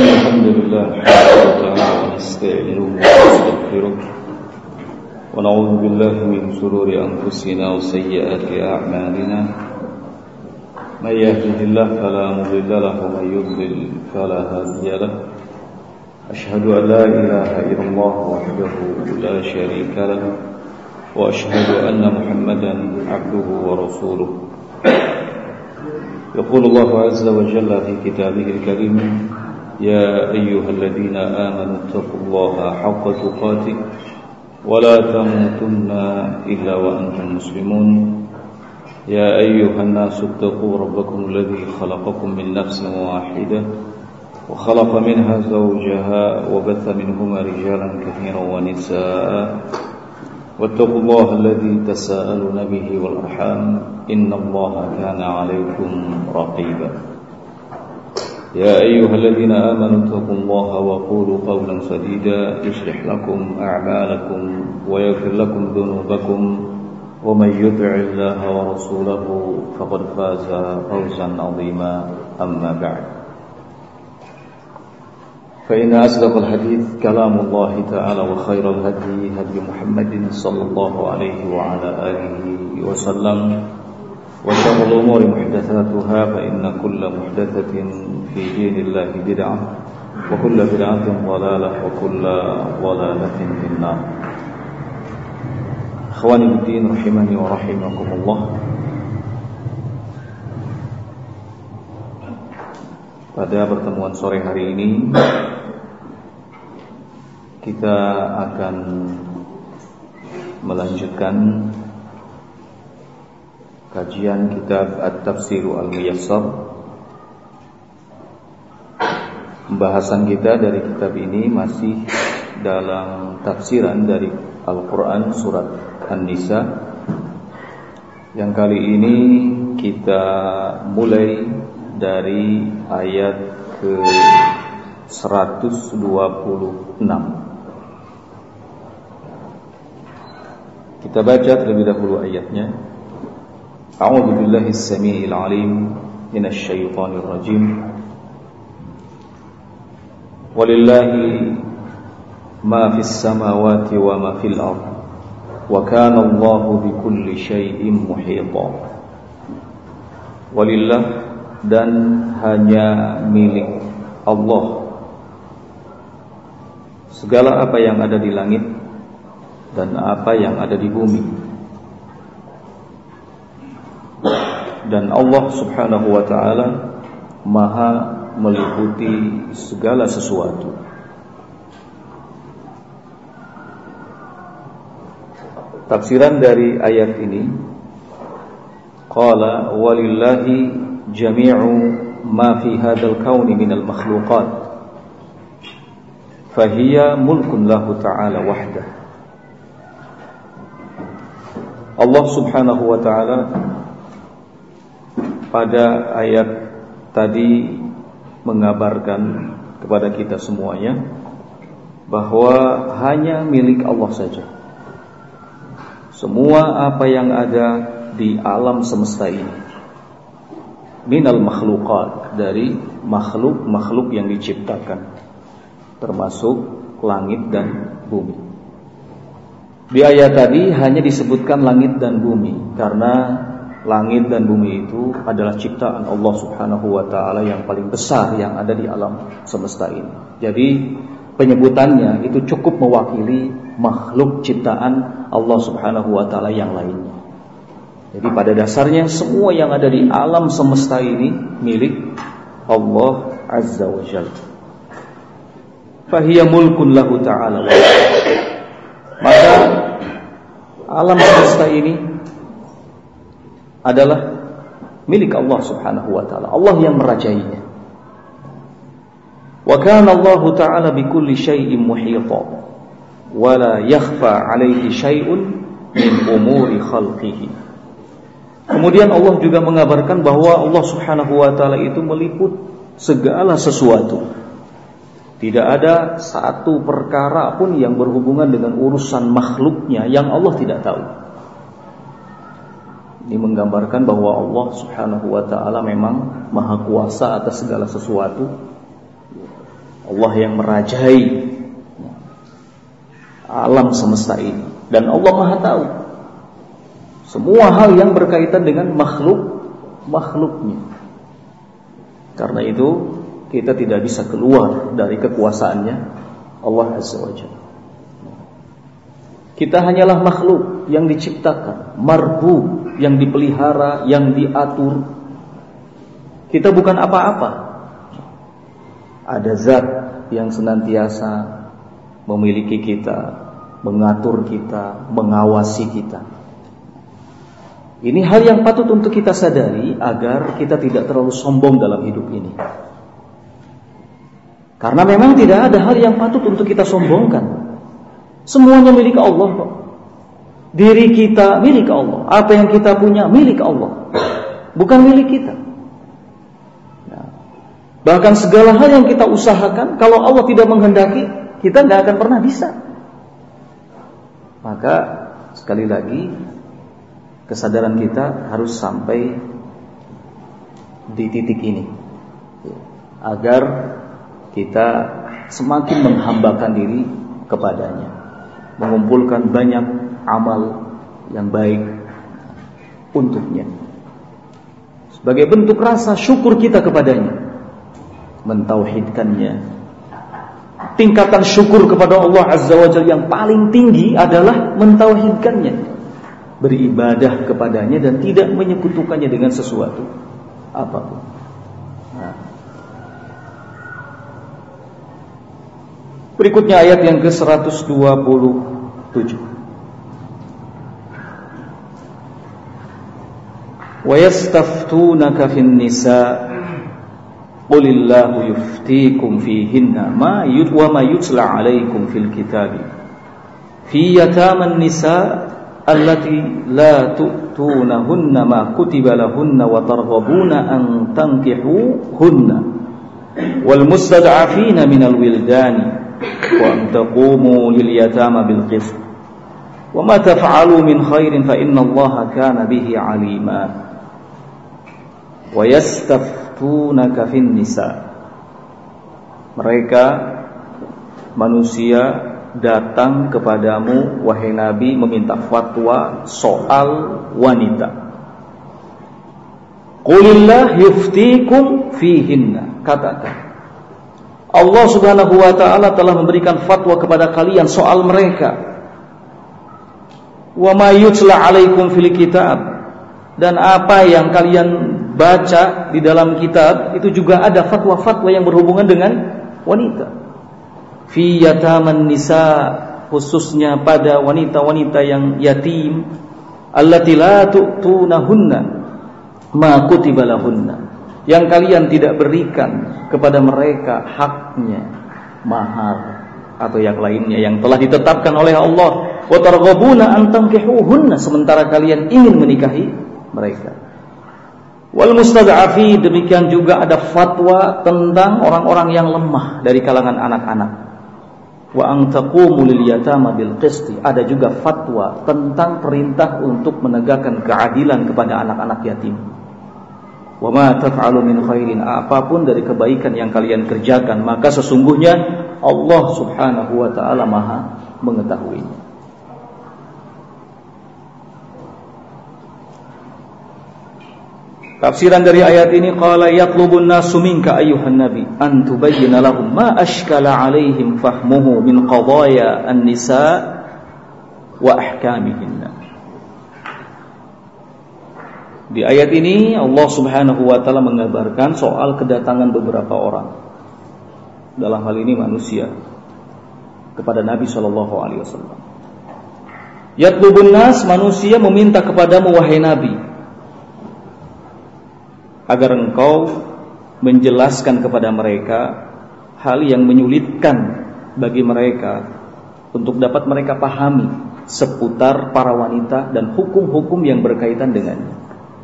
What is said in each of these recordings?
الحمد لله نحمده تعالى ونستعينه ونستغفره ونعوذ بالله من شرور أنفسنا وسيئات أعمالنا من يهده الله فلا مضل له ومن يضلل فلا هادي له أشهد أن لا إله إلا الله وحده لا شريك له وأشهد أن محمدا عبده ورسوله يقول الله عز وجل في كتابه الكريم يا أيها الذين آمنوا اتقوا الله حق تقاته ولا تموتن إلا وأنتم مسلمون يا أيها الناس اتقوا ربكم الذي خلقكم من نفس واحدة وخلق منها زوجها وبث منهما رجالا كثيرا ونساء واتقوا الله الذي تساءلون به والأرحام إن الله كان عليكم رقيبا يا أيها الذين آمنوا اتقوا الله وقولوا قولا سديدا يصلح لكم أعمالكم ويغفر لكم ذنوبكم ومن يطع الله ورسوله فقد فاز فوزا عظيما أما بعد فإن أصدق الحديث كلام الله تعالى وخير الهدي هدي محمد صلى الله عليه وعلى آله وسلم وشر الأمور محدثاتها فإن كل محدثة في دين الله بدعة وكل بدعة ضلالة وكل ضلالة في النار. Ikhwani fiddin rahimani wa rahimakumullah. Pada pertemuan sore hari ini kita akan melanjutkan kajian kitab At-Tafsir Al-Muyassar. Pembahasan kita dari kitab ini masih dalam tafsiran dari Al-Quran surat An-Nisa. Yang kali ini kita mulai dari ayat ke 126. Kita baca terlebih dahulu ayatnya. A'udzu billahi as-sami'il 'alim minasy syaithanir rajim. Walillahi ma fis samawati wa ma fil ardh wa kana Allahu bikulli syai'in muhita. Walillah, dan hanya milik Allah segala apa yang ada di langit dan apa yang ada di bumi. Dan Allah subhanahu wa ta'ala maha meliputi segala sesuatu. Tafsiran dari ayat ini, qala walillahi jami'u ma fi hadzal kauni minal makhluqat fahiya mulkun lahu ta'ala wahdah. Allah subhanahu wa ta'ala pada ayat tadi mengabarkan kepada kita semuanya bahwa hanya milik Allah saja semua apa yang ada di alam semesta ini, minal makhluqat, dari makhluk-makhluk yang diciptakan, termasuk langit dan bumi. Di ayat tadi hanya disebutkan langit dan bumi karena langit dan bumi itu adalah ciptaan Allah subhanahu wa ta'ala yang paling besar yang ada di alam semesta ini. Jadi penyebutannya itu cukup mewakili makhluk ciptaan Allah subhanahu wa ta'ala yang lainnya. Jadi pada dasarnya semua yang ada di alam semesta ini milik Allah azza wa jalla. Fahiya mulkun lahu ta'ala. Maka alam semesta ini adalah milik Allah subhanahu wa ta'ala. Allah yang merajainya. Wa kana Allah ta'ala bikulli syai'in muhita wa la yakhfa 'alaihi syai'un min umuri khalqihi. Kemudian Allah juga mengabarkan bahwa Allah subhanahu wa ta'ala itu meliput segala sesuatu. Tidak ada satu perkara pun yang berhubungan dengan urusan makhluknya yang Allah tidak tahu. Ini menggambarkan bahwa Allah subhanahu wa ta'ala memang maha kuasa atas segala sesuatu. Allah yang merajai alam semesta ini, dan Allah Maha tahu semua hal yang berkaitan dengan makhluknya. Karena itu kita tidak bisa keluar dari kekuasaannya Allah Azza wa Jalla. Kita hanyalah makhluk yang diciptakan, marbu, yang dipelihara, yang diatur. Kita bukan apa-apa. Ada zat yang senantiasa memiliki kita, mengatur kita, mengawasi kita. Ini hal yang patut untuk kita sadari agar kita tidak terlalu sombong dalam hidup ini. Karena memang tidak ada hal yang patut untuk kita sombongkan. Semuanya milik Allah kok. Diri kita milik Allah. Apa yang kita punya milik Allah, bukan milik kita. Nah, bahkan segala hal yang kita usahakan, kalau Allah tidak menghendaki, kita nggak akan pernah bisa. Maka sekali lagi, kesadaran kita harus sampai di titik ini, agar kita semakin menghambakan diri kepadanya, mengumpulkan banyak amal yang baik untuknya sebagai bentuk rasa syukur kita kepadanya, mentauhidkannya. Tingkatan syukur kepada Allah Azza wa Jalla yang paling tinggi adalah mentauhidkannya, beribadah kepadanya dan tidak menyekutukannya dengan sesuatu apapun. Nah, berikutnya ayat yang ke-127. Wa yastaftunaka fin nisa qulillahu yuftikum fihinna ma yutla 'alaikum fil kitabi fi yataman nisa allati la tu'tunahunna ma kutiba lahunna wa targhabuna an tankihuhunna wal mustad'afina minal wildani wa an taqumu lil yatama bil qist wa ma taf'alu min khairin fa innallaha kana bihi 'alima. Wa yastaftunaka fin nisa. Mereka manusia datang kepadamu wahai Nabi meminta fatwa soal wanita. Qulillah yuftikum fihinna. Katakan, Allah Subhanahu wa ta'ala telah memberikan fatwa kepada kalian soal mereka. Wa ma yutla 'alaikum fil kitab, dan apa yang kalian baca di dalam kitab itu juga ada fatwa-fatwa yang berhubungan dengan wanita. Fi yataman nisa, khususnya pada wanita-wanita yang yatim, allati la tu'tunahunna ma kutiba lahunna, yang kalian tidak berikan kepada mereka haknya, mahar atau yang lainnya yang telah ditetapkan oleh Allah. Wa targhabuna an tankihuhunna, sementara kalian ingin menikahi mereka. Wal mustad'afi, demikian juga ada fatwa tentang orang-orang yang lemah dari kalangan anak-anak. Wa an taqumu lil yatama bil qisti, ada juga fatwa tentang perintah untuk menegakkan keadilan kepada anak-anak yatim. Wa ma taf'alu min khairin, apapun dari kebaikan yang kalian kerjakan, maka sesungguhnya Allah Subhanahu wa ta'ala Maha mengetahuinya. Tafsiran dari ayat ini, qala yatlubun nasu minka ayyuhan nabi an tubayyana lahum ma ashkala 'alaihim fahmuhu min qadaya an-nisa wa ahkamihinna. Di ayat ini Allah Subhanahu wa ta'ala mengabarkan soal kedatangan beberapa orang, dalam hal ini manusia, kepada Nabi sallallahu alaihi wasallam. Yatlubun nas, manusia meminta kepadamu wahai Nabi agar engkau menjelaskan kepada mereka hal yang menyulitkan bagi mereka untuk dapat mereka pahami seputar para wanita dan hukum-hukum yang berkaitan dengannya.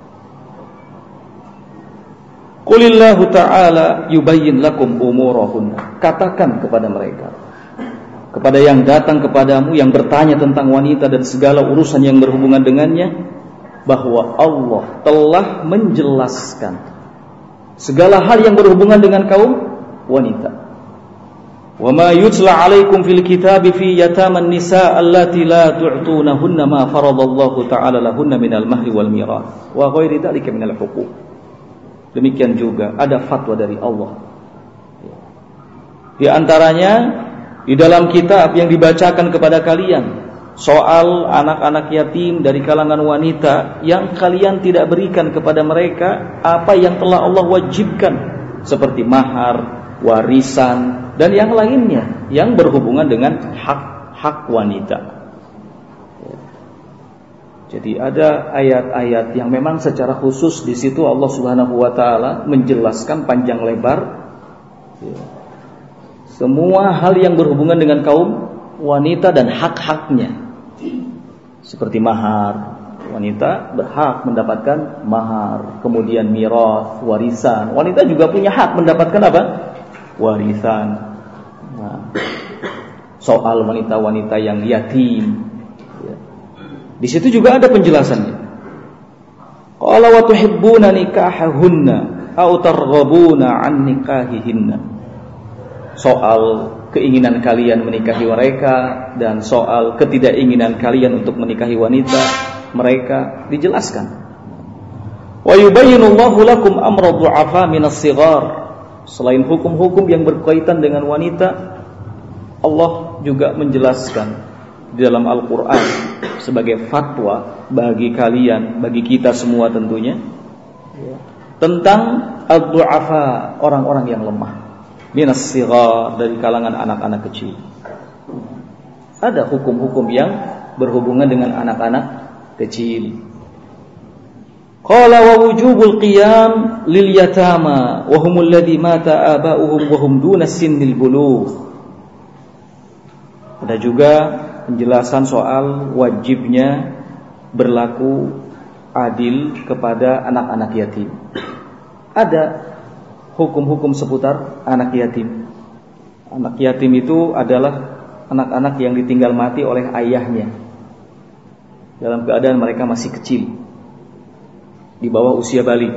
Qulillahu ta'ala yubayyin lakum umurahunna. Katakan kepada mereka, kepada yang datang kepadamu yang bertanya tentang wanita dan segala urusan yang berhubungan dengannya, bahwa Allah telah menjelaskan segala hal yang berhubungan dengan kaum wanita. Wa ma yutla 'alaikum fil kitabi fi yataman nisa allati la tu'tunahunna ma faradallahu ta'ala lahunna minal mahri wal mirath wa ghairi dzalika minal huquq. Demikian juga ada fatwa dari Allah. Di antaranya di dalam kitab yang dibacakan kepada kalian soal anak-anak yatim dari kalangan wanita yang kalian tidak berikan kepada mereka apa yang telah Allah wajibkan seperti mahar, warisan dan yang lainnya yang berhubungan dengan hak-hak wanita. Jadi ada ayat-ayat yang memang secara khusus di situ Allah Subhanahu wa taala menjelaskan panjang lebar semua hal yang berhubungan dengan kaum wanita dan hak-haknya. Seperti mahar, wanita berhak mendapatkan mahar, kemudian mirath, warisan. Wanita juga punya hak mendapatkan apa? Warisan. Nah, soal wanita-wanita yang yatim, di situ juga ada penjelasannya. Qala wa tuhibbuna nikahahunna aw targhabuna an nikahihinna. Soal keinginan kalian menikahi mereka dan soal ketidakinginan kalian untuk menikahi wanita mereka dijelaskan. Wa yubayyinullahu lakum amra du'afa minas shighar. Selain hukum-hukum yang berkaitan dengan wanita, Allah juga menjelaskan di dalam Al-Quran sebagai fatwa bagi kalian, bagi kita semua tentunya, tentang ad-du'afa, orang-orang yang lemah, minas shighar, dari kalangan anak-anak kecil. Ada hukum-hukum yang berhubungan dengan anak-anak kecil. Qala wa wujubul qiyam lil yatama wa humul ladzi mata aba'uhum wa hum duna sinnil bulugh. Ada juga penjelasan soal wajibnya berlaku adil kepada anak-anak yatim. Ada hukum-hukum seputar anak yatim. Anak yatim itu adalah anak-anak yang ditinggal mati oleh ayahnya dalam keadaan mereka masih kecil, di bawah usia balik.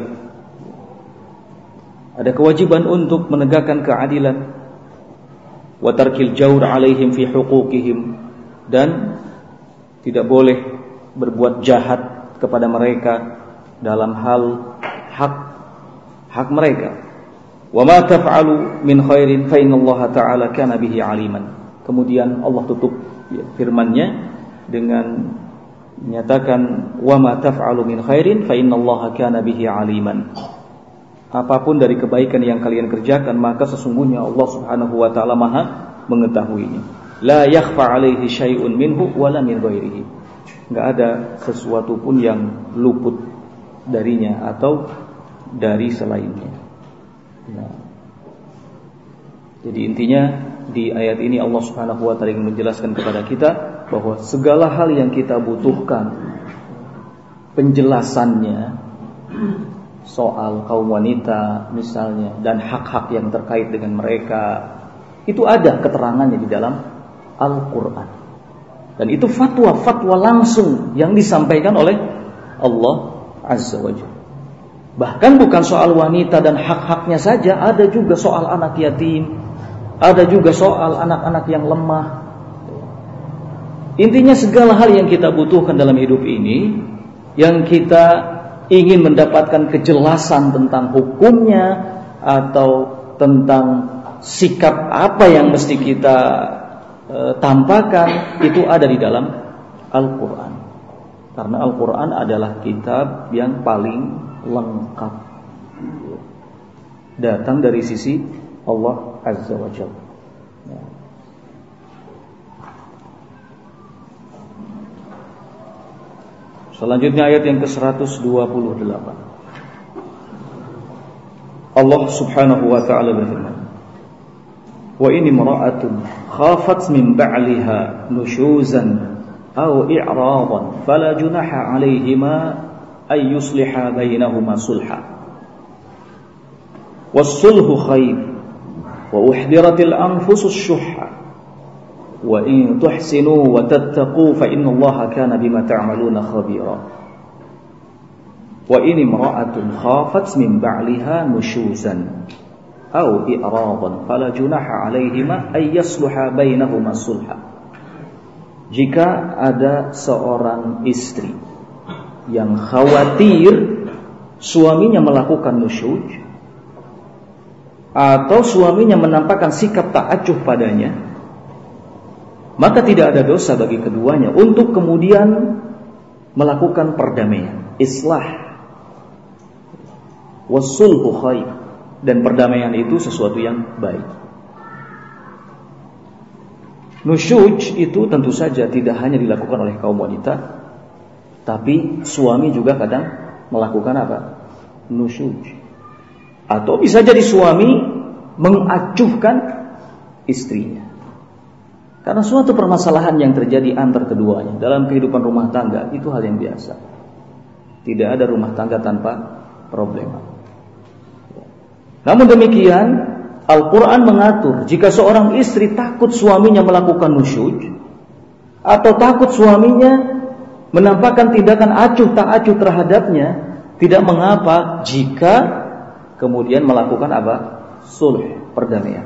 Ada kewajiban untuk menegakkan keadilan, wa tarkil jawr alaihim fi huquqihim, dan tidak boleh berbuat jahat kepada mereka dalam hal hak mereka. Wa ma taf'alu min khairin fa innallaha ta'ala kana bihi aliman. Kemudian Allah tutup firman-Nya dengan menyatakan wa ma taf'alu min khairin fa innallaha kana bihi aliman. Apapun dari kebaikan yang kalian kerjakan, maka sesungguhnya Allah Subhanahu wa taala Maha mengetahuinya. La yakhfa 'alaihi syai'un minhu wala min ghairihi. Enggak ada sesuatu pun yang luput darinya atau dari selainnya. Nah, jadi intinya di ayat ini Allah Subhanahu wa taala ingin menjelaskan kepada kita bahwa segala hal yang kita butuhkan penjelasannya soal kaum wanita misalnya dan hak-hak yang terkait dengan mereka, itu ada keterangannya di dalam Al-Quran. Dan itu fatwa-fatwa langsung yang disampaikan oleh Allah Azza wa Jalla. Bahkan bukan soal wanita dan hak-haknya saja, ada juga soal anak yatim, ada juga soal anak-anak yang lemah. Intinya segala hal yang kita butuhkan dalam hidup ini, yang kita ingin mendapatkan kejelasan tentang hukumnya atau tentang sikap apa yang mesti kita tampakkan, itu ada di dalam Al-Quran. Karena Al-Quran adalah kitab yang paling lengkap, datang dari sisi Allah Azza wa Jalla. Selanjutnya ayat yang ke-128. Allah Subhanahu wa ta'ala berfirman, wa in imra'atun khafat min ba'liha nushuzan aw i'radan fala junaha 'alayhima ay yusliha bainahuma sulha was-sulhu khair wa uhdiratil anfusus syuhha wa in tuhsinu wa tattaqu fa innallaha kana bima ta'maluna khabira. Wa in imra'atun khafat min ba'liha nushuzan, aw i'radan fala junaha 'alaihima ay yasluha bainahuma sulha. Jika ada seorang istri yang khawatir suaminya melakukan nusyuz atau suaminya menampakkan sikap ta'acuh padanya, maka tidak ada dosa bagi keduanya untuk kemudian melakukan perdamaian, islah. Wasulhu khair, dan perdamaian itu sesuatu yang baik. Nusyuz itu tentu saja tidak hanya dilakukan oleh kaum wanita, tapi suami juga kadang melakukan apa? Nusyuz. Atau bisa jadi suami mengacuhkan istrinya. Karena suatu permasalahan yang terjadi antar keduanya dalam kehidupan rumah tangga itu hal yang biasa. Tidak ada rumah tangga tanpa problema. Namun demikian, Al-Quran mengatur jika seorang istri takut suaminya melakukan nusyuz atau takut suaminya menampakkan tindakan acuh tak acuh terhadapnya, tidak mengapa jika kemudian melakukan apa? Sulh, perdamaian.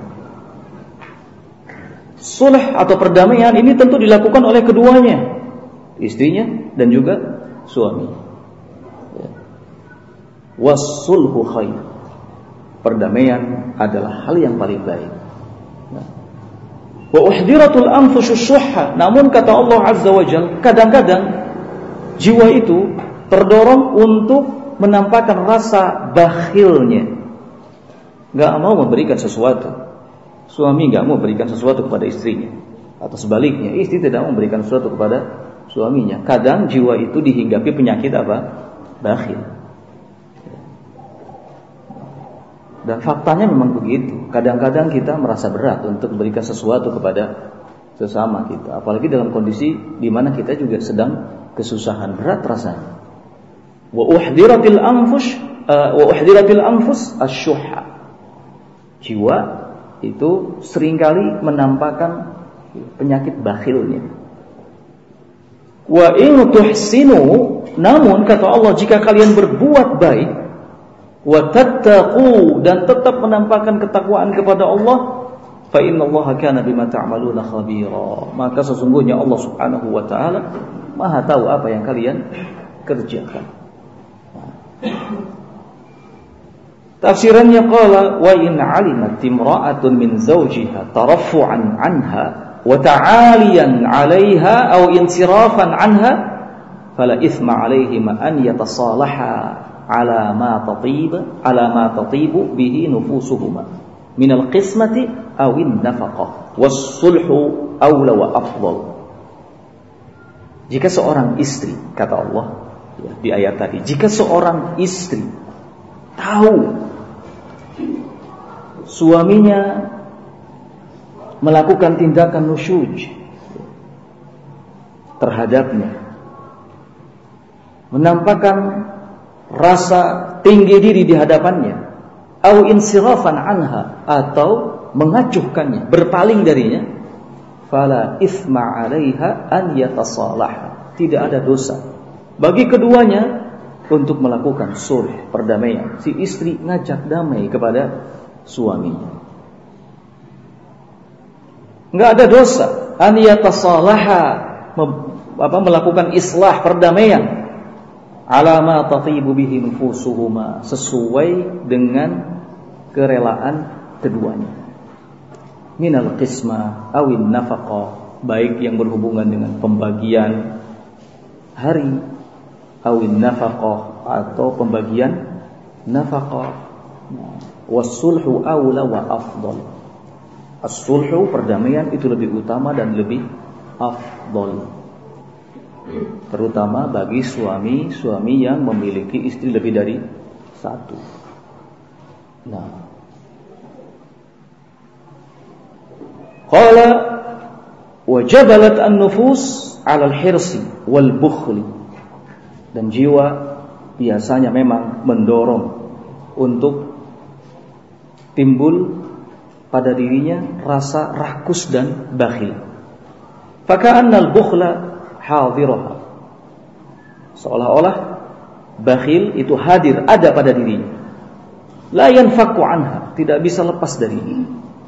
Sulh atau perdamaian ini tentu dilakukan oleh keduanya, istrinya dan juga suami. Was-sulhu khair. Perdamaian adalah hal yang paling baik. Wa uhdiratul anfusyush syuhha. Namun kata Allah Azza wa Jalla, kadang-kadang jiwa itu terdorong untuk menampakkan rasa bakhilnya, gak mau memberikan sesuatu. Suami gak mau memberikan sesuatu kepada istrinya, atau sebaliknya, istri tidak mau memberikan sesuatu kepada suaminya. Kadang jiwa itu dihinggapi penyakit apa? Bakhil. Dan faktanya memang begitu. Kadang-kadang kita merasa berat untuk memberikan sesuatu kepada sesama kita, apalagi dalam kondisi di mana kita juga sedang kesusahan, berat rasanya. Wa uhdiratil anfus asyuhha. Jiwa itu seringkali menampakkan penyakit bakhilnya. Wa in tuhsinu, namun kata Allah, jika kalian berbuat baik, wa tattaqu, dan tetap menampakkan ketakwaan kepada Allah, fa innallaha kana bima ta'maluna khabira, maka sesungguhnya Allah Subhanahu wa taala Maha tahu apa yang kalian kerjakan. Tafsirannya qala wa in 'alimat imra'atun min zawjiha taraffu'an 'anha wa ta'aliyan 'alayha aw insirafan 'anha fala ithma 'alayhima an yatasalaha ala ma tatibu bihi nufusuhuma min al-qismati aw an-nafaqah was-sulhu awla wa afdal. Jika seorang istri, kata Allah di ayat tadi, jika seorang istri tahu suaminya melakukan tindakan nusyuz terhadapnya, menampakkan rasa tinggi diri di hadapannya, au insirafan anha, atau mengacuhkannya, berpaling darinya, fala ithma 'alaiha an yatasalaha, tidak ada dosa bagi keduanya untuk melakukan sulh, perdamaian. Si istri ngajak damai kepada suaminya, enggak ada dosa an yatasalaha, melakukan islah, perdamaian, ala ma tatibu bihi nufusuhuma, sesuai dengan kerelaan keduanya, minal qismah awin nafaqah, baik yang berhubungan dengan pembagian hari, awin nafaqah, atau pembagian nafaqah. Was-sulhu awla wa afdal. As-sulhu, perdamaian, itu lebih utama dan lebih afdal, terutama bagi suami yang memiliki istri lebih dari satu. Nah, qala wajabalat an-nufus 'ala al-hirsi wal bukhli, dan jiwa biasanya memang mendorong untuk timbul pada dirinya rasa rakus dan bakhil. Faka'anna al-bukhla hadiraha, seolah-olah bakhil itu hadir, ada pada dirinya. La yanfaku anha, tidak bisa lepas dari ini.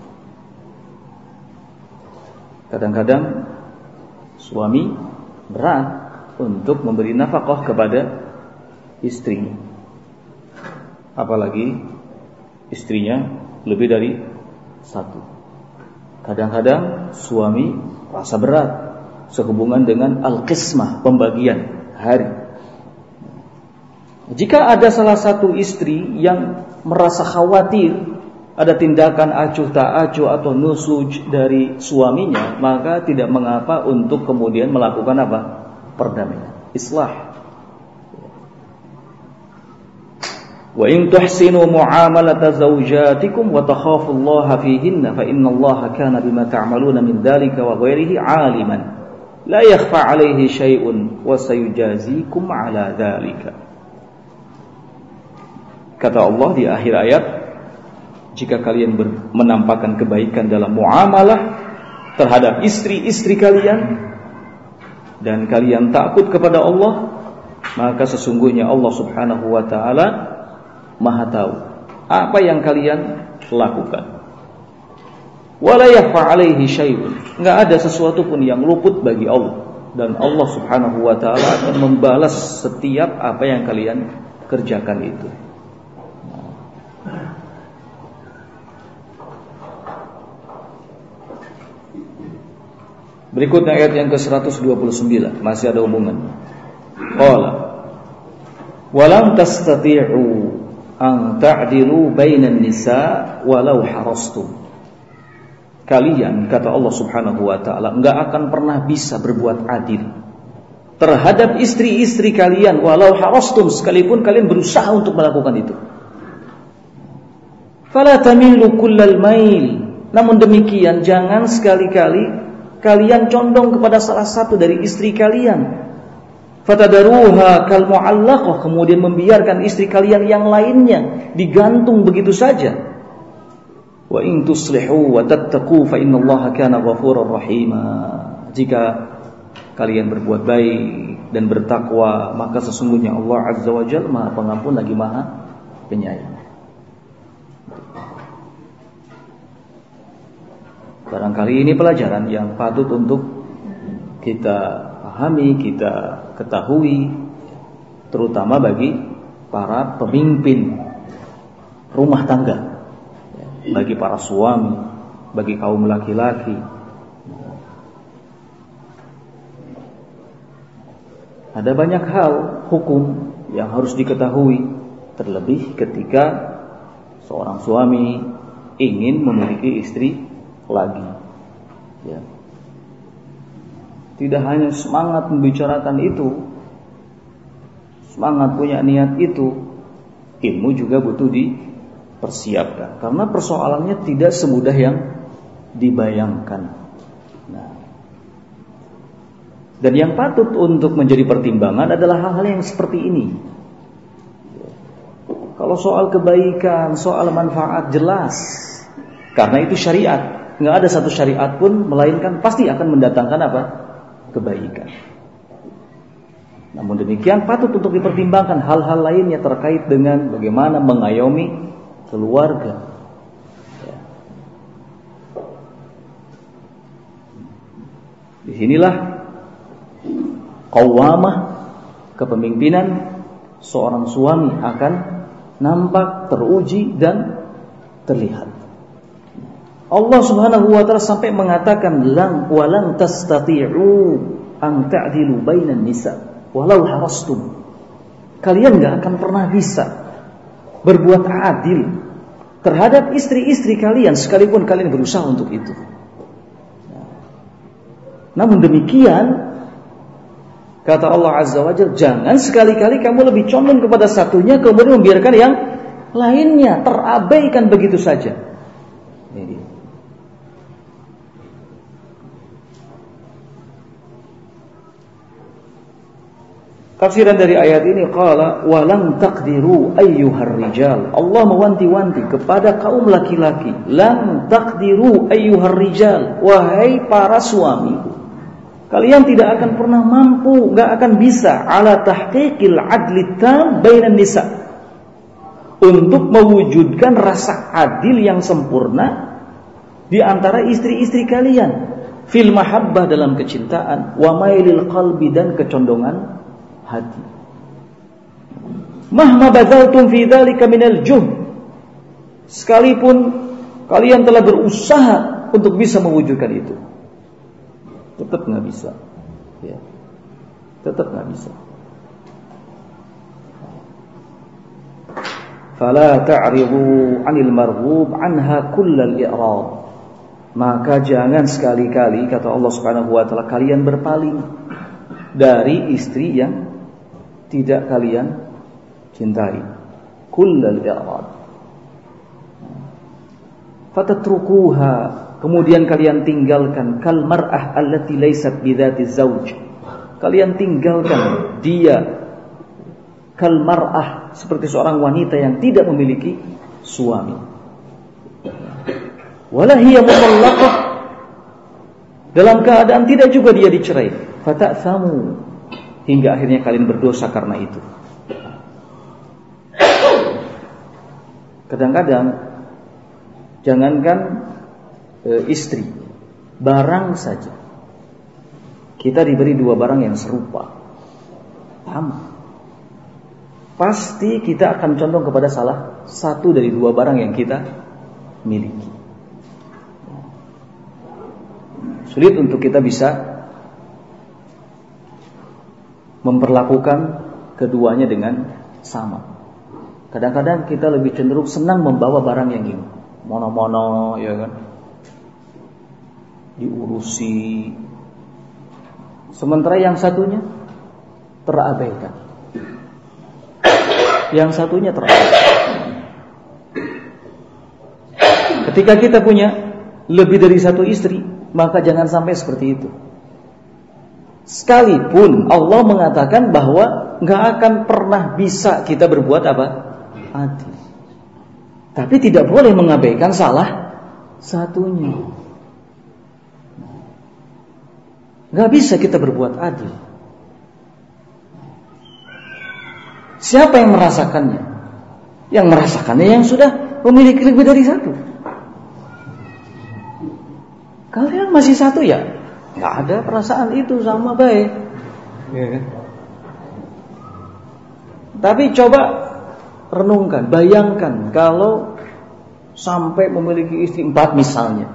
Kadang-kadang suami berat untuk memberi nafkah kepada istrinya, apalagi istrinya lebih dari satu. Kadang-kadang suami rasa berat sehubungan dengan al-qismah, pembagian hari. Jika ada salah satu istri yang merasa khawatir ada tindakan acuh tak acuh atau nusuj dari suaminya, maka tidak mengapa untuk kemudian melakukan apa? Perdamaian, islah. Wa in tuhsinu mu'amalata zawjatikum wa takhafullaha fihinna fa innallaha kana bima ta'maluna min dzalika wa ghairihi 'aliman la yakhfa 'alaihi syai'un wa sayujazikum 'ala dzalika. Kata Allah di akhir ayat, jika kalian menampakkan kebaikan dalam muamalah terhadap istri-istri kalian dan kalian takut kepada Allah, maka sesungguhnya Allah Subhanahu wa taala Maha tahu apa yang kalian lakukan. Wala yakhfa 'alaihi syai'un, enggak ada sesuatu pun yang luput bagi Allah, dan Allah Subhanahu wa taala akan membalas setiap apa yang kalian kerjakan itu. Berikutnya ayat yang ke-129, masih ada hubungan. Qala walam tastati'u an ta'dilu bainan nisa walau harastum. Kalian, kata Allah Subhanahu wa taala, enggak akan pernah bisa berbuat adil terhadap istri-istri kalian walau harastum, sekalipun kalian berusaha untuk melakukan itu. Fala tamilu kullal mail. Namun demikian jangan sekali-kali kalian condong kepada salah satu dari istri kalian. Fatadaruha kal mu'allaqah, kemudian membiarkan istri kalian yang lainnya digantung begitu saja. Wa in tuslihu wa tattaqu fa innallaha kana ghafurur rahima. Jika kalian berbuat baik dan bertakwa, maka sesungguhnya Allah Azza wa Jalla Maha Pengampun lagi Maha Penyayang. Barangkali ini pelajaran yang patut untuk kita pahami, kita ketahui, terutama bagi para pemimpin rumah tangga, bagi para suami, bagi kaum laki-laki. Ada banyak hal hukum yang harus diketahui, terlebih ketika seorang suami ingin memiliki istri lagi, ya. Tidak hanya semangat membicarakan itu, semangat punya niat itu, ilmu juga butuh dipersiapkan, karena persoalannya tidak semudah yang dibayangkan. Nah, dan yang patut untuk menjadi pertimbangan adalah hal-hal yang seperti ini. Kalau soal kebaikan, soal manfaat jelas, karena itu syariat. Nggak ada satu syariat pun melainkan pasti akan mendatangkan apa? Kebaikan. Namun demikian patut untuk dipertimbangkan hal-hal lainnya terkait dengan bagaimana mengayomi keluarga. Disinilah qawwamah, kepemimpinan seorang suami akan nampak, teruji dan terlihat. Allah Subhanahu wa taala sampai mengatakan walan tastati'u an ta'dilu bainan nisa walau harastum. Kalian enggak akan pernah bisa berbuat adil terhadap istri-istri kalian sekalipun kalian berusaha untuk itu. Namun demikian, kata Allah Azza wa Jalla, jangan sekali-kali kamu lebih condong kepada satunya kemudian membiarkan yang lainnya, terabaikan begitu saja. Ini. Tafsiran dari ayat ini, qala walam taqdiru ayyuhar rijal. Allah mewanti-wanti kepada kaum laki-laki, lam taqdiru ayyuhar rijal, wahai para suami, kalian tidak akan pernah mampu, enggak akan bisa ala tahqiqil adli tam bainan nisa, untuk mewujudkan rasa adil yang sempurna di antara istri-istri kalian, fil mahabbah dalam kecintaan, wa mailil qalbi dan kecondongan hati. Mahma badzaltum fi dzalika minal juhd, sekalipun kalian telah berusaha untuk bisa mewujudkan itu, tetap nggak bisa, ya. Tetap nggak bisa. Fala ta'ridu 'anil marghub 'anha kullal i'rad. Maka jangan sekali-kali, kata Allah Subhanahu wa taala, kalian berpaling dari istri yang tidak kalian cintai. Kullal i'rad. Fatatrukuha, kemudian kalian tinggalkan, kal mar'ah allati laysat bidzati zauj. Kalian tinggalkan dia kal mar'ah, seperti seorang wanita yang tidak memiliki suami. Wala hiya mutallaqah, dalam keadaan tidak juga dia dicerai. Fata'thamu, hingga akhirnya kalian berdosa karena itu. Kadang-kadang jangankan istri, barang saja kita diberi dua barang yang serupa, sama, pasti kita akan condong kepada salah satu dari dua barang yang kita miliki. Sulit untuk kita bisa memperlakukan keduanya dengan sama. Kadang-kadang kita lebih cenderung senang membawa barang yang ini, mono-mono, ya kan, diurusi, sementara yang satunya terabaikan. Yang satunya terabaikan. Ketika kita punya lebih dari satu istri, maka jangan sampai seperti itu. Sekalipun Allah mengatakan bahwa nggak akan pernah bisa kita berbuat apa? Adil. Tapi tidak boleh mengabaikan salah satunya. Nggak bisa kita berbuat adil. Siapa yang merasakannya? Yang merasakannya yang sudah memiliki lebih dari satu. Kalian masih satu ya? Nggak ada perasaan itu sama baik, ya kan? Tapi coba renungkan, bayangkan kalau sampai memiliki istri 4 misalnya.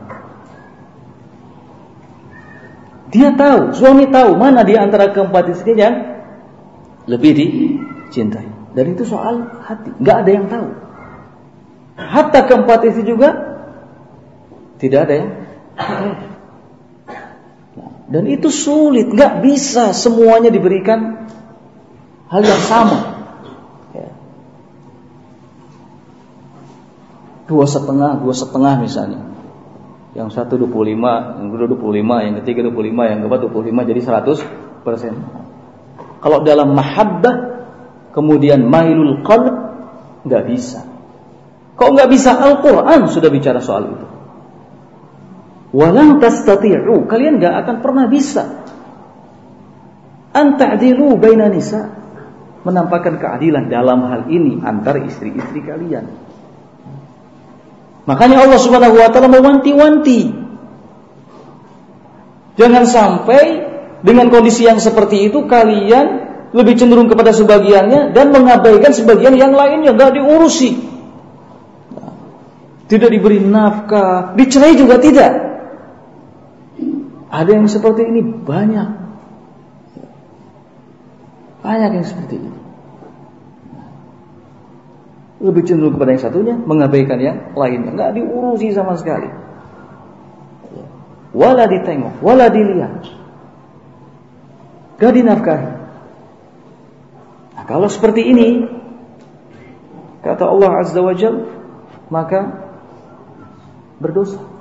Dia tahu, suami tahu mana di antara keempat istri yang lebih dicintai. Dan itu soal hati, nggak ada yang tahu. Hatta keempat istri juga tidak ada yang tahu. Dan itu sulit, nggak bisa semuanya diberikan hal yang sama. Ya. 2,5 misalnya. Yang satu 25, yang kedua 25, yang ketiga 25, yang keempat 25, jadi 100%. Kalau dalam mahabbah kemudian mailul qalb, nggak bisa. Kok nggak bisa? Al-Quran sudah bicara soal itu. Walang tastati'u, kalian nggak akan pernah bisa an ta'dilu baina nisa, menampakkan keadilan dalam hal ini antara istri-istri kalian. Makanya Allah Subhanahu wa taala mewanti-wanti, jangan sampai dengan kondisi yang seperti itu kalian lebih cenderung kepada sebagiannya dan mengabaikan sebagian yang lainnya, enggak diurusi. Tidak diberi nafkah, dicerai juga tidak. Ada yang seperti ini banyak. Banyak yang seperti ini. Lebih cenderung kepada yang satunya, mengabaikan yang lainnya, enggak diurusi sama sekali. Wala ditengok, wala dilihat. Enggak dinafkahi. Nah, kalau seperti ini, kata Allah Azza wa Jalla, maka berdosa.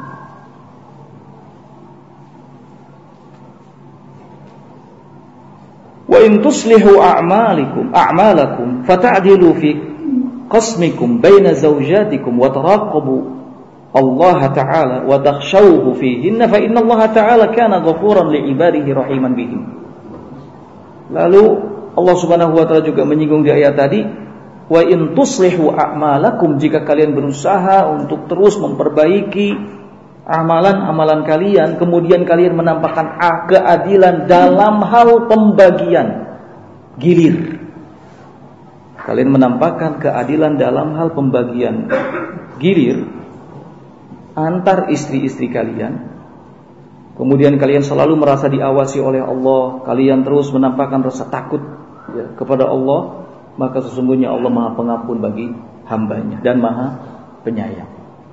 Wa in tuslihu a'malakum fata'dilu fi qasmikum baina zawjatikum wa taraqabu Allah Ta'ala wa takhshawhu fihinna fa inna Allah Ta'ala kana ghafuran li ibadihi rahiman bihim. Lalu Allah Subhanahu wa taala juga menyinggung di ayat tadi, Wa in tuslihu a'malakum, jika kalian berusaha untuk terus memperbaiki amalan-amalan kalian, kemudian kalian menampakkan keadilan dalam hal pembagian gilir. Kalian menampakkan keadilan dalam hal pembagian gilir antar istri-istri kalian. Kemudian kalian selalu merasa diawasi oleh Allah, kalian terus menampakkan rasa takut kepada Allah, maka sesungguhnya Allah Maha Pengampun bagi hambanya dan Maha Penyayang.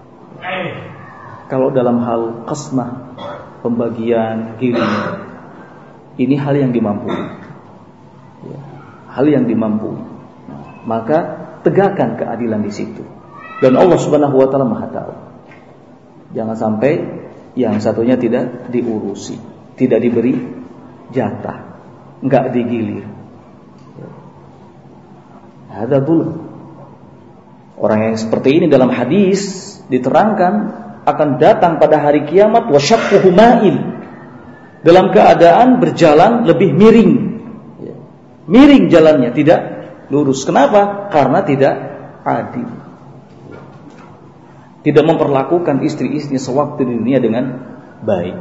Kalau dalam hal qasmah, pembagian gilir, ini hal yang dimampui, hal yang dimampui, maka tegakkan keadilan di situ. Dan Allah Subhanahu wa taala Maha tahu. Jangan sampai yang satunya tidak diurusi, tidak diberi jatah, enggak digilir. Ada dulu. Orang yang seperti ini dalam hadis diterangkan akan datang pada hari kiamat wasyaqquhu ma'il, dalam keadaan berjalan lebih miring. Miring jalannya, tidak lurus. Kenapa? Karena tidak adil. Tidak memperlakukan istri-istrinya sewaktu di dunia dengan baik.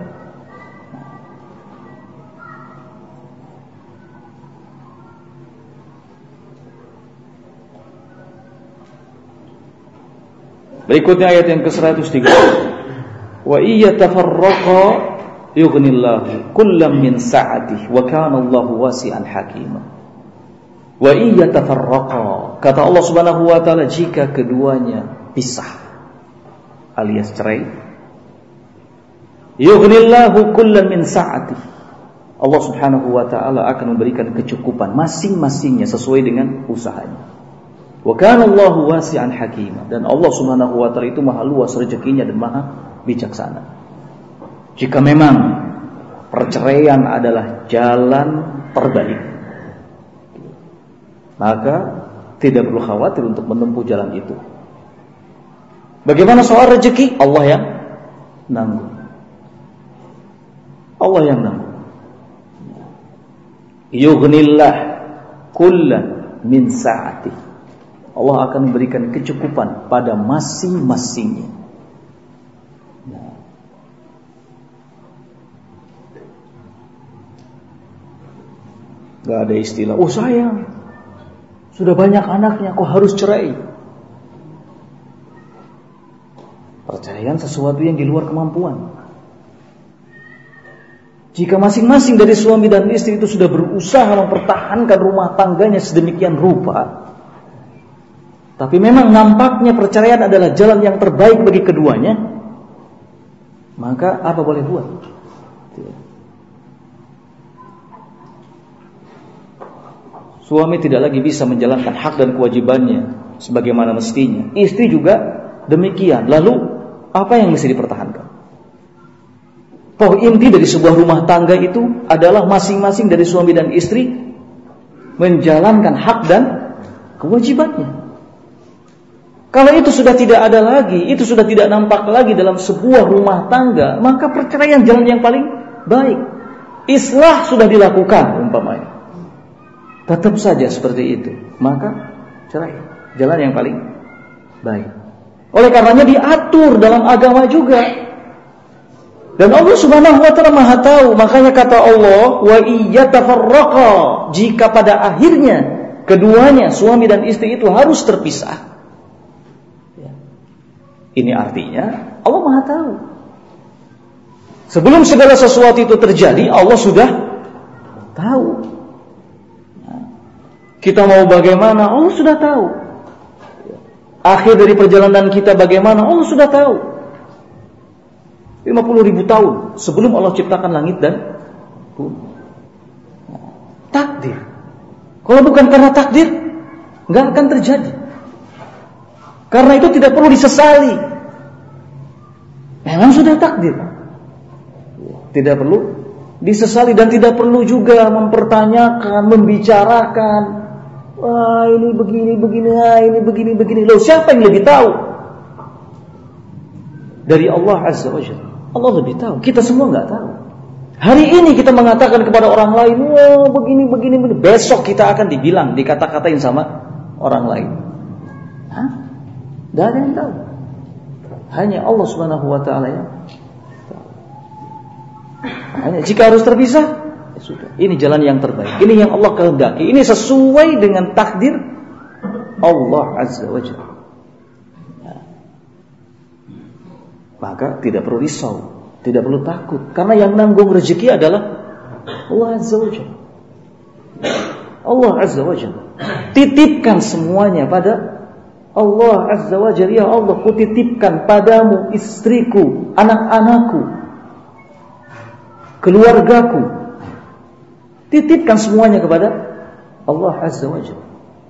Berikutnya ayat yang ke-103. Wa iyya tafarraqa yughnillahu kullam min sa'atihi wa kana Allahu wasi'an hakima. Wa iyya tafarraqa, kata Allah Subhanahu wa taala, jika keduanya pisah alias cerai, yughnillahu kullam min sa'atihi, Allah Subhanahu wa taala akan memberikan kecukupan masing-masingnya sesuai dengan usahanya. Wa kana Allahu wasi'an hakima, dan Allah Subhanahu wa taala itu maha luas rezekinya dan maha bijaksana. Jika memang perceraian adalah jalan terbaik, maka tidak perlu khawatir untuk menempuh jalan itu. Bagaimana soal rezeki? Allah yang nanggung. Allah yang nanggung. Yughnillah kullan min sa'atihi, Allah akan memberikan kecukupan pada masing-masingnya. Gak ada istilah, oh sayang, sudah banyak anaknya, kok harus cerai. Perceraian sesuatu yang di luar kemampuan. Jika masing-masing dari suami dan istri itu sudah berusaha mempertahankan rumah tangganya sedemikian rupa, tapi memang nampaknya perceraian adalah jalan yang terbaik bagi keduanya, maka apa boleh buat? Suami tidak lagi bisa menjalankan hak dan kewajibannya sebagaimana mestinya. Istri juga demikian. Lalu apa yang mesti dipertahankan? Toh inti dari sebuah rumah tangga itu adalah masing-masing dari suami dan istri menjalankan hak dan kewajibannya. Kalau itu sudah tidak ada lagi, itu sudah tidak nampak lagi dalam sebuah rumah tangga, maka perceraian jalan yang paling baik. Islah sudah dilakukan umpamanya, tetap saja seperti itu, maka cerai, jalan yang paling baik. Oleh karenanya diatur dalam agama juga. Dan Allah Subhanahu wa taala Maha tahu, makanya kata Allah, wa iyyatafarraqa, jika pada akhirnya keduanya suami dan istri itu harus terpisah. Ini artinya Allah Maha tahu. Sebelum segala sesuatu itu terjadi, Allah sudah tahu. Kita mau bagaimana, Allah sudah tahu. Akhir dari perjalanan kita bagaimana, Allah sudah tahu. 50.000 tahun sebelum Allah ciptakan langit dan bumi. Takdir. Kalau bukan karena takdir, nggak akan terjadi. Karena itu tidak perlu disesali. Memang sudah takdir. Tidak perlu disesali dan tidak perlu juga mempertanyakan, membicarakan. Wah, ini begini, ini begini. Loh, siapa yang lebih tahu? Dari Allah Azza wa Jalla. Allah lebih tahu. Kita semua nggak tahu. Hari ini kita mengatakan kepada orang lain, wah begini. Besok kita akan dibilang, dikata-katain sama orang lain. Tidak ada yang tahu. Hanya Allah Subhanahu wa ta'ala yang tahu. Hanya jika harus terpisah, ya sudah. Ini jalan yang terbaik. Ini yang Allah kehendaki. Ini sesuai dengan takdir Allah Azza wa Jalla. Maka tidak perlu risau, tidak perlu takut, karena yang nanggung rezeki adalah Allah Azza wa Jalla. Allah Azza wa Jalla. Titipkan semuanya pada Allah Azza wa Jalla. Ya Allah, kutitipkan padamu istriku, anak-anakku, keluargaku. Titipkan semuanya kepada Allah Azza wa Jalla.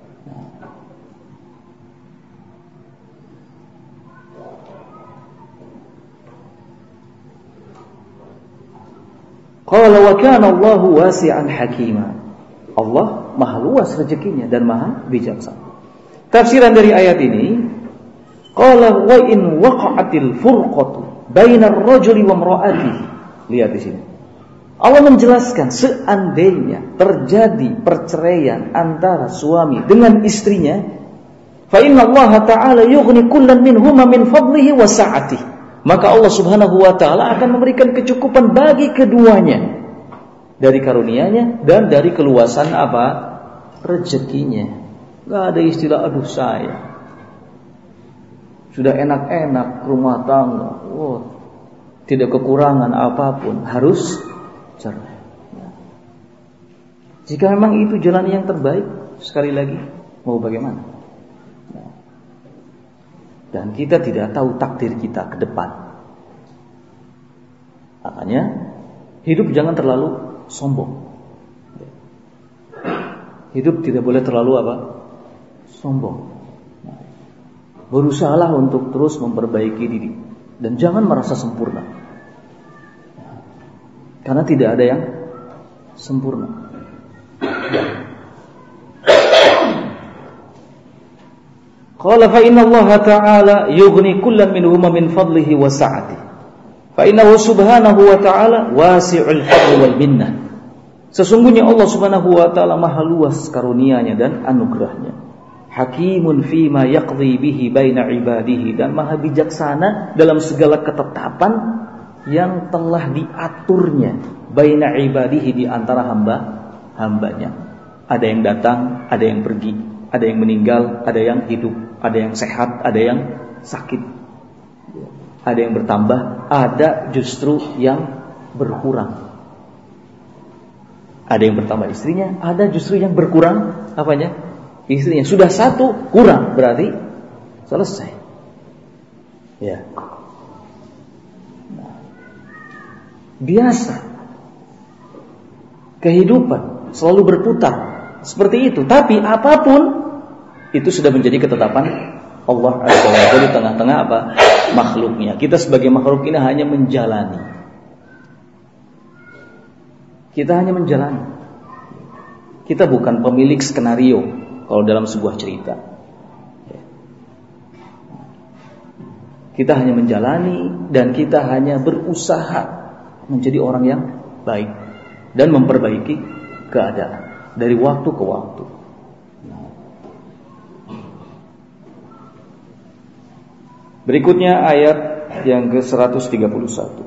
Qala wa kana Allahu wasi'an hakima. Allah maha luas rezekinya dan maha bijaksana. Tafsiran dari ayat ini, qala wa in waqa'atil furqatu bainar rajuli wa imra'atihi. Lihat di sini. Allah menjelaskan seandainya terjadi perceraian antara suami dengan istrinya, fa inna Allah ta'ala yughni kullan minhuma min fadlihi wa sa'atihi. Maka Allah Subhanahu wa ta'ala akan memberikan kecukupan bagi keduanya dari karunia-Nya dan dari keluasan apa? Rezekinya. Gak ada istilah aduh saya sudah enak-enak rumah tangga, tidak kekurangan apapun, harus cerai. Jika memang itu jalan yang terbaik, sekali lagi mau bagaimana? Dan kita tidak tahu takdir kita ke depan. Makanya hidup jangan terlalu sombong. Hidup tidak boleh terlalu apa? Sombong. Berusahalah untuk terus memperbaiki diri dan jangan merasa sempurna. Karena tidak ada yang sempurna. Qala fa inna Allah ta'ala yughni kullan minhuma min fadlihi wa sa'atihi. Fa innahu subhanahu wa ta'ala wasi'ul fadli wal minnah. Sesungguhnya Allah Subhanahu wa ta'ala maha luas karunia-Nya dan anugerahnya. Hakimun fima yaqdi bihi baina ibadihi, dan maha bijaksana dalam segala ketetapan yang telah diaturnya baina ibadihi, di antara hamba-hambanya. Ada yang datang, ada yang pergi, ada yang meninggal, ada yang hidup, ada yang sehat, ada yang sakit, ada yang bertambah, ada justru yang berkurang. Ada yang bertambah istrinya, ada justru yang berkurang apanya? Istrinya. Sudah satu kurang, berarti selesai. Ya. Nah, biasa kehidupan selalu berputar seperti itu. Tapi apapun itu sudah menjadi ketetapan Allah Azza wa Jalla di tengah-tengah apa? Makhluknya. Kita sebagai makhluk ini hanya menjalani. Kita hanya menjalani. Kita bukan pemilik skenario kalau dalam sebuah cerita. Kita hanya menjalani dan kita hanya berusaha menjadi orang yang baik dan memperbaiki keadaan dari waktu ke waktu. Berikutnya ayat yang ke-131.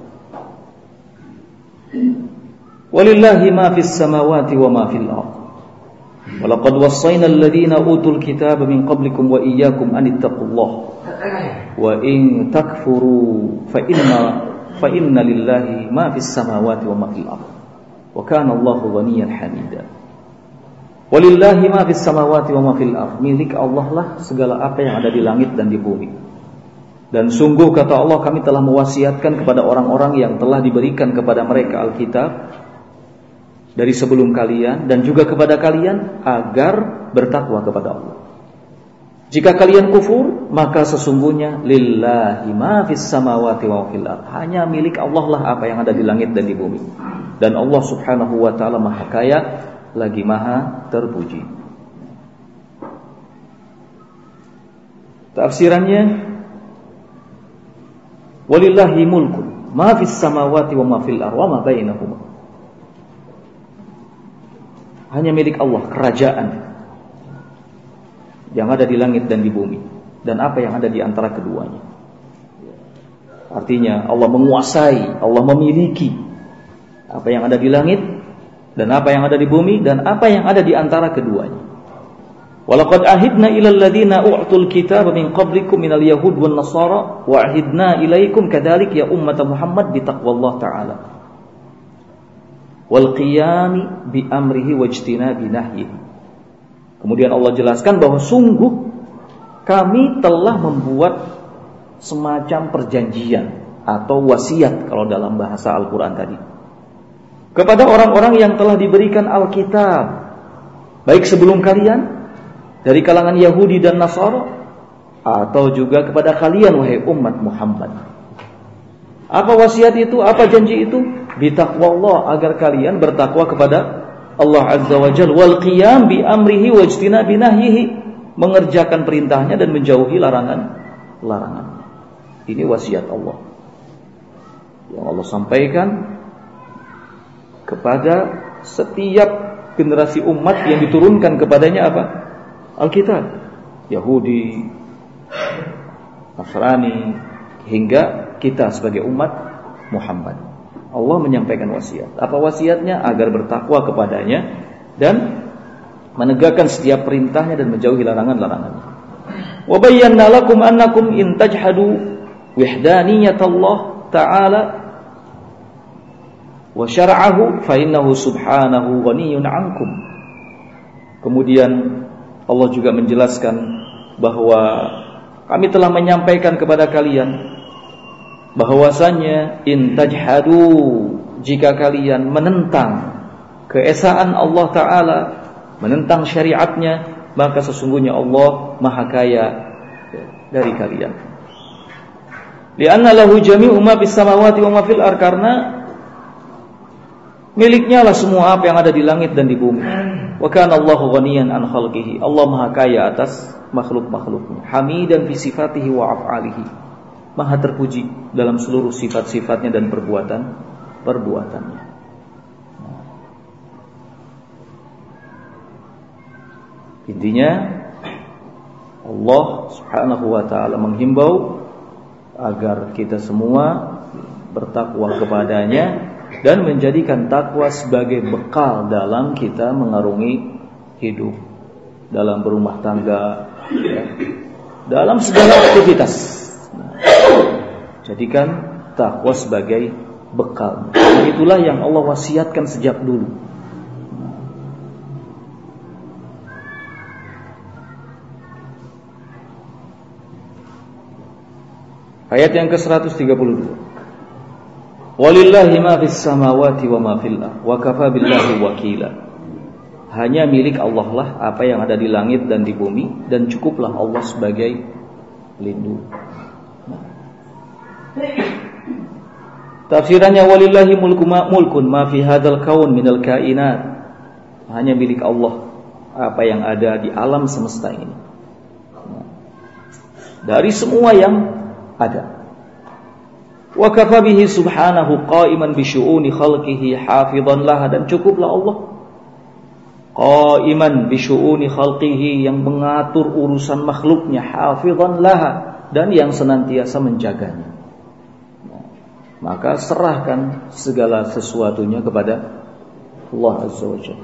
Walillahi ma fis samawati wa ma fil ardh. Walaqad wassayna alladhina utul kitaba min qablikum wa iyyakum an ittaqullaha wa in takfuru fa inna lillahi ma fis samawati wa ma fil ardh wa kana Allahu ghaniyyan hamida. Walillahi ma fis samawati wa ma fil ardh. Milik Allah lah segala apa yang ada di langit dan di bumi. Dan sungguh kata Allah, kami telah mewasiatkan kepada orang-orang yang telah diberikan kepada mereka Alkitab dari sebelum kalian dan juga kepada kalian agar bertakwa kepada Allah. Jika kalian kufur, maka sesungguhnya lillahi ma fis samawati wa fil ardh. Hanya milik Allah lah apa yang ada di langit dan di bumi. Dan Allah Subhanahu wa taala Maha Kaya lagi Maha terpuji. Tafsirannya, walillahi mulkun ma fis samawati wa ma fil ardh wa ma bainahuma. Hanya milik Allah kerajaan yang ada di langit dan di bumi, dan apa yang ada di antara keduanya. Artinya Allah menguasai, Allah memiliki apa yang ada di langit dan apa yang ada di bumi dan apa yang ada di antara keduanya. Walaqad ahidna ilal ladzina u'tul kitaba min qablikum minal yahud wan nasara wa ahidna ilaikum kadzalik ya ummat Muhammad bi taqwallah ta'ala wal qiyami bi amrihi wajtinabi nahyihi. Kemudian Allah jelaskan bahwa sungguh kami telah membuat semacam perjanjian atau wasiat kalau dalam bahasa Al-Quran tadi kepada orang-orang yang telah diberikan Alkitab baik sebelum kalian dari kalangan Yahudi dan Nasara atau juga kepada kalian wahai umat Muhammad. Apa wasiat itu? Apa janji itu? Bitaqwallah, agar kalian bertakwa kepada Allah Azza wa Jalla wal qiyam bi amrihi wajtinabi nahyihi, mengerjakan perintahnya dan menjauhi larangan-larangannya. Ini wasiat Allah yang Allah sampaikan kepada setiap generasi umat yang diturunkan kepadanya apa? Alkitab, Yahudi, Nasrani, hingga kita sebagai umat Muhammad. Allah menyampaikan wasiat. Apa wasiatnya? Agar bertakwa kepadanya dan menegakkan setiap perintahnya dan menjauhi larangan-larangannya. Wa bayyana lakum annakum in tajhadu wahdaniyyatallah ta'ala wa syar'ahu fa innahu subhanahu ghaniyyun 'ankum. Kemudian Allah juga menjelaskan bahwa kami telah menyampaikan kepada kalian bahwasanya in tajhadu, jika kalian menentang keesaan Allah Ta'ala, menentang syariatnya, maka sesungguhnya Allah Maha Kaya dari kalian. Lianna lahu jami'u ma fis samawati wa ma fil ardh, karena miliknya lah semua apa yang ada di langit dan di bumi. Wa kana Allahu ghaniyan an khalqihi, Allah Maha Kaya atas makhluk-makhluknya. Hamidan fi sifatihi wa af'alihi, Maha terpuji dalam seluruh sifat-sifatnya dan perbuatannya. Intinya Allah Subhanahu wa ta'ala menghimbau agar kita semua bertakwa kepadanya dan menjadikan takwa sebagai bekal dalam kita mengarungi hidup, dalam berumah tangga, ya, dalam segala aktivitas. Jadikan takwa sebagai bekal. Itulah yang Allah wasiatkan sejak dulu. Ayat yang ke-132. Walillahi ma fis samawati wa ma fil ardh wa kafa billahi wakila. Hanya milik Allah lah apa yang ada di langit dan di bumi, dan cukuplah Allah sebagai pelindung. Tafsirannya walillahi mulkun ma fi hadzal kaun minal kainat. Hanya milik Allah apa yang ada di alam semesta ini, dari semua yang ada. Wa kafa bihi subhanahu qa'iman bi syu'uni khalqihi hafizan laha, dan cukuplah Allah qa'iman bi syu'uni khalqihi, yang mengatur urusan makhluknya, hafizan laha, dan yang senantiasa menjaganya. Maka serahkan segala sesuatunya kepada Allah Azza wa Jalla.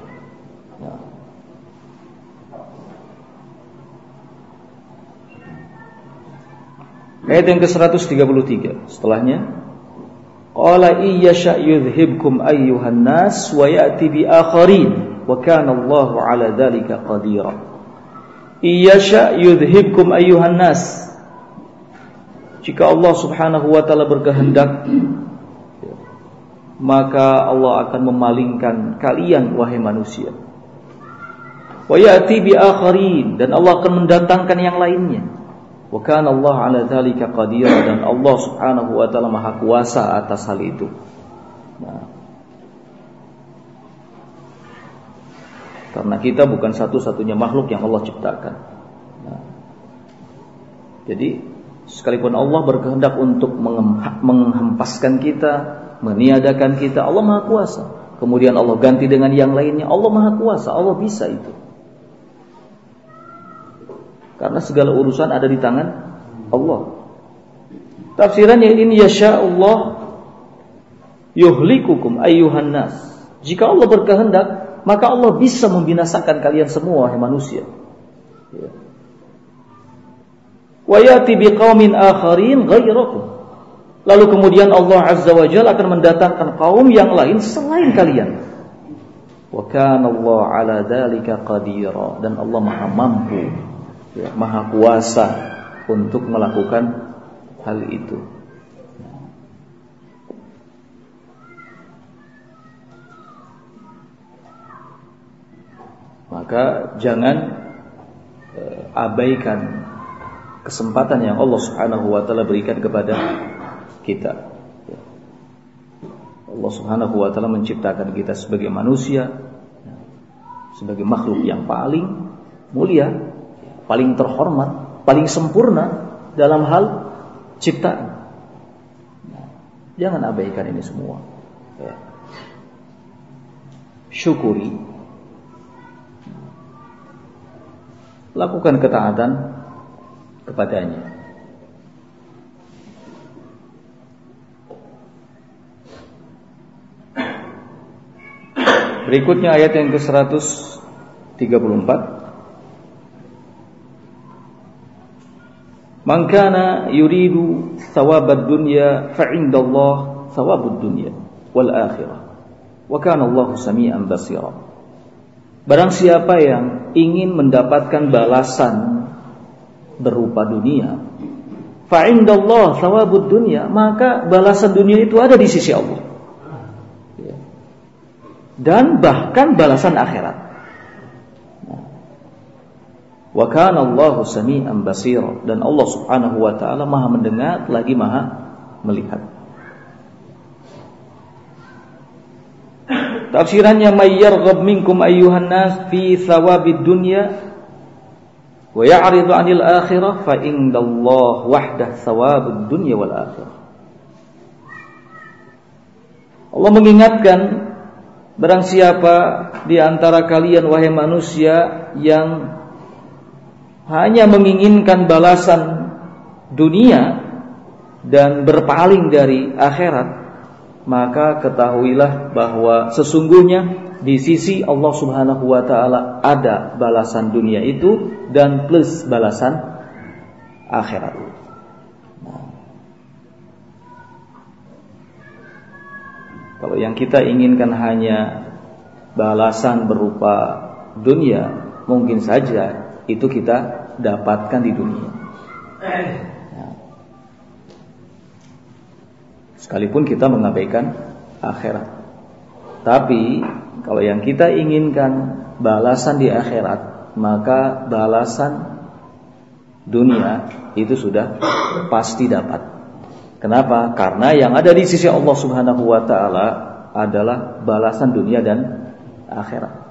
Ayat yang ke-133 setelahnya, qala iyyasha yudhhibkum ayyuhan nas wa ya'ti bi akharin wa kana Allahu 'ala dzalika qadira. Iyyasha yudhhibkum ayyuhan nas, jika Allah Subhanahu wa taala berkehendak, maka Allah akan memalingkan kalian wahai manusia. Wa ya'ti bi akharin, dan Allah akan mendatangkan yang lainnya. Wa kana Allah 'ala dzalika qadira, dan Allah Subhanahu wa taala Maha kuasa atas hal itu. Karena kita bukan satu-satunya makhluk yang Allah ciptakan. Jadi sekalipun Allah berkehendak untuk menghempaskan kita, meniadakan kita, Allah Maha kuasa. Kemudian Allah ganti dengan yang lainnya, Allah Maha kuasa, Allah bisa itu. Karena segala urusan ada di tangan Allah. Tafsirannya, in yasha'ullah yuhlikukum ayyuhan nas. Jika Allah berkehendak, maka Allah bisa membinasakan kalian semua, wahai manusia. Wa yati biqaumin akharin ghairakum. Lalu kemudian Allah Azza wa Jalla akan mendatangkan kaum yang lain selain kalian. Wa kana Allah 'ala dzalika qadira, dan Allah Maha mampu, Maha kuasa untuk melakukan hal itu. Maka jangan abaikan kesempatan yang Allah Subhanahu wa taala berikan kepada kita. Allah Subhanahu wa taala menciptakan kita sebagai manusia, sebagai makhluk yang paling mulia, paling terhormat, paling sempurna dalam hal ciptaan. Jangan abaikan ini semua. Syukuri, lakukan ketaatan kepadanya. Berikutnya ayat yang ke-134. Man kana yuridu thawabad dunya fa 'indallah thawabud dunya wal akhirah wa kana Allahu sami'an basira. Barang siapa yang ingin mendapatkan balasan berupa dunia, fa 'indallah thawabud dunya, maka balasan dunia itu ada di sisi Allah. Dan bahkan balasan akhirat. Wa kana Allahu sami'an basira, dan Allah Subhanahu wa taala Maha mendengar lagi Maha melihat. Tafsirannya, may yarghab minkum ayyuhan nas fi thawabid dunya wa ya'ridu 'anil akhirah fa indallahi wahdah thawabud dunya wal akhirah. Allah mengingatkan, barang siapa di antara kalian wahai manusia yang hanya menginginkan balasan dunia dan berpaling dari akhirat, maka ketahuilah bahwa sesungguhnya di sisi Allah Subhanahu wa taala ada balasan dunia itu dan plus balasan akhirat. Kalau yang kita inginkan hanya balasan berupa dunia, mungkin saja itu kita dapatkan di dunia. Sekalipun kita mengabaikan akhirat. Tapi kalau yang kita inginkan balasan di akhirat, maka balasan dunia itu sudah pasti dapat. Kenapa? Karena yang ada di sisi Allah Subhanahu wa taala adalah balasan dunia dan akhirat.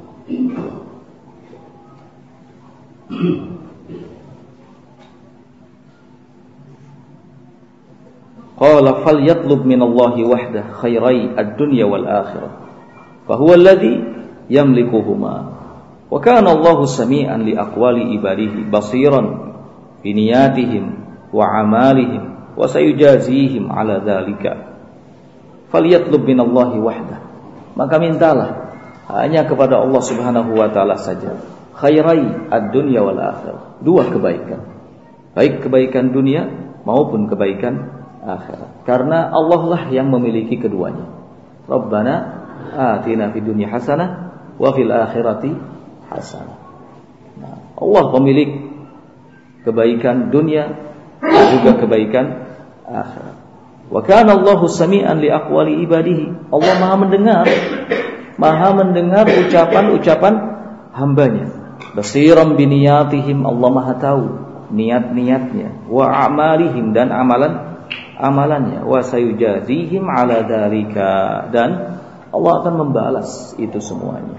Qala falyatlub minallahi wahdah khairai ad-dunya wal akhirah fa huwa alladhi yamlikuhuma wa kana Allahu sami'an li aqwali ibadihi basiran bi niyatihim wa amalihim wa sayujazihim ala dzalika. Falyatlub minallahi wahdah, maka mintalah hanya kepada Allah Subhanahu wa taala saja, khairai ad-dunya wal akhirah, dua kebaikan, baik kebaikan dunia maupun kebaikan akhirat, karena Allah lah yang memiliki keduanya. Rabbana atina fid dunya hasanah wa fil akhirati hasanah. Nah, Allah pemilik kebaikan dunia dan juga kebaikan akhirat. Wa kana Allahu sami'an li aqwali ibadihi, Allah Maha mendengar ucapan-ucapan hambanya. Basiran bi niyatihim, Allah Maha tahu niat-niatnya, wa a'malihim, dan amalannya, wa sayujazihim ala dzalika, dan Allah akan membalas itu semuanya.